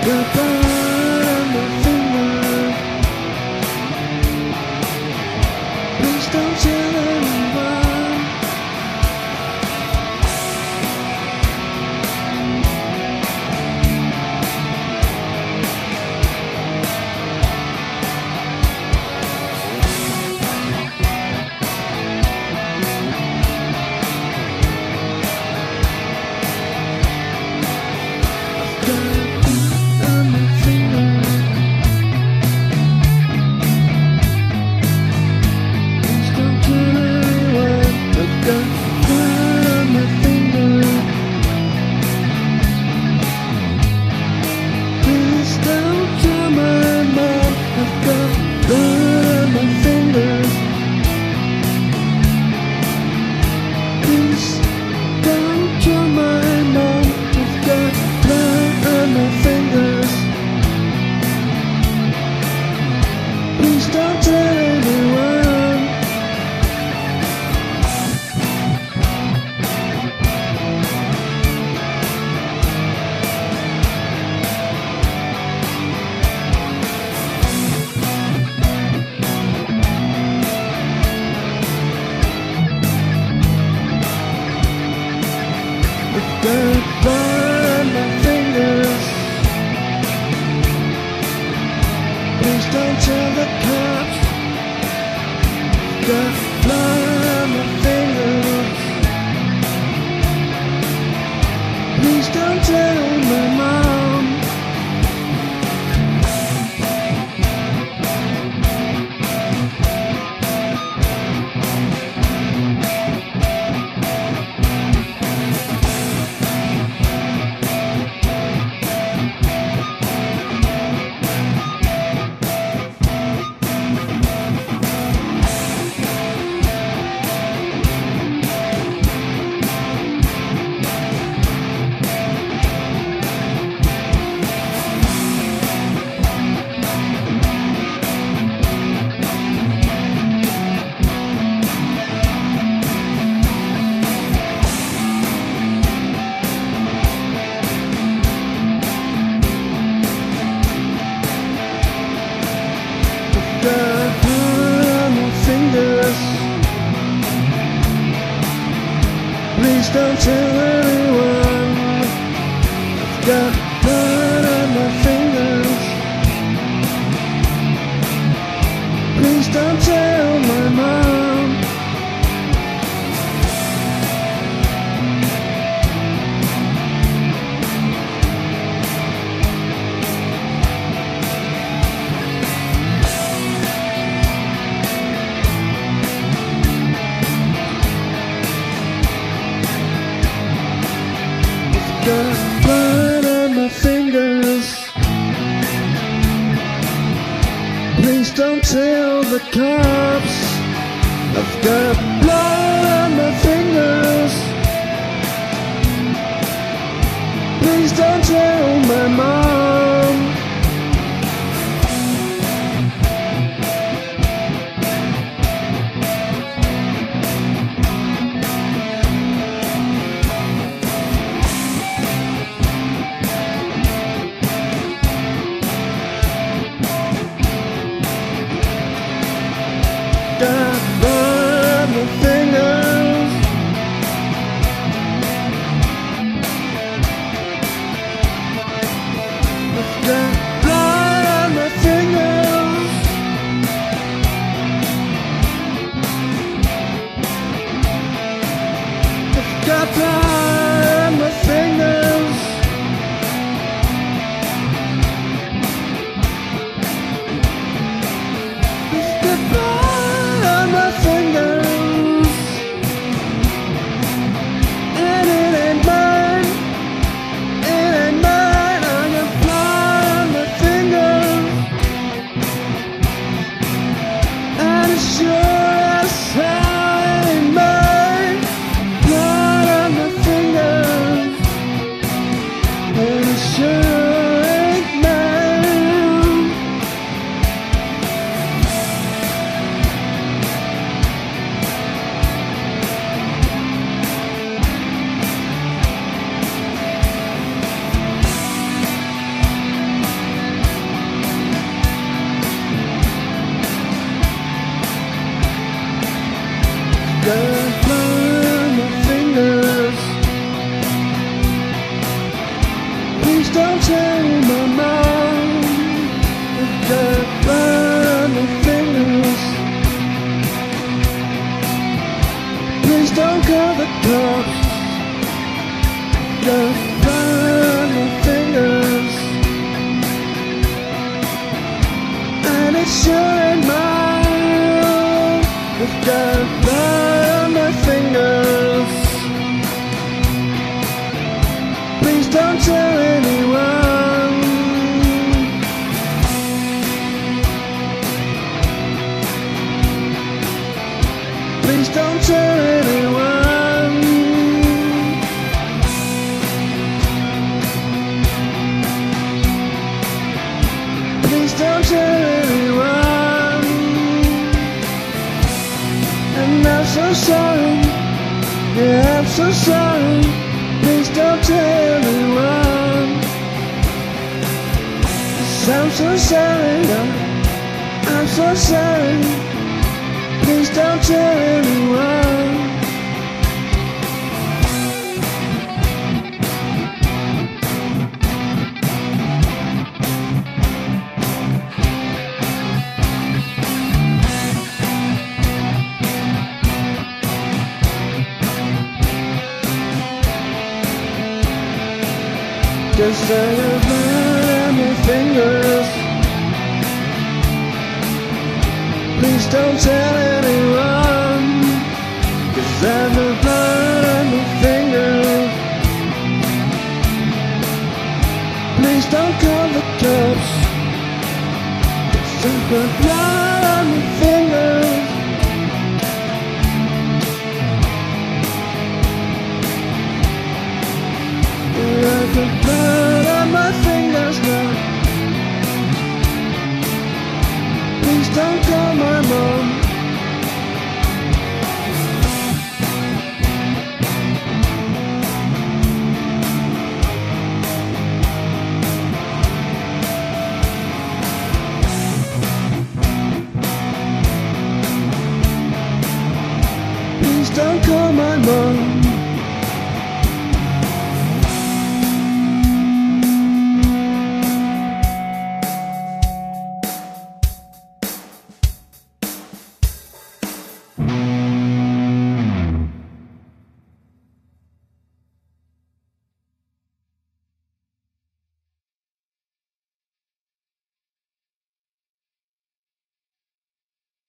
got blood on my finger. Please don't tell anyone. Don't tell anyone. I've got blood on my fingers. Please don't tell the cops. Got blood on my fingers. Please don't tell my mom. Got blood on my fingers. Please don't tell anyone. I've got blood on my fingers. Please don't tell my mom. Got blood on my fingers. Please don't tell the cops. I've got blood on my fingers. Please don't tell my mom. Got blood on my don't tell my mom I've got blood on my fingers. Please don't call the cops. Got blood on my fingers, and it sure ain't mine. I've got blood on my fingers. Please don't tell anyone. Please don't tell anyone. Please don't tell anyone. And I'm so sorry. Yeah, I'm so sorry. Please don't tell anyone. 'Cause I'm so sorry. I'm so sorry. Please don't tell anyone. Just say your blood on my fingers. Please don't tell anyone. 'Cause I have the blood on my fingers. Please don't call the cops. 'Cause I've got blood on my fingers. I've got blood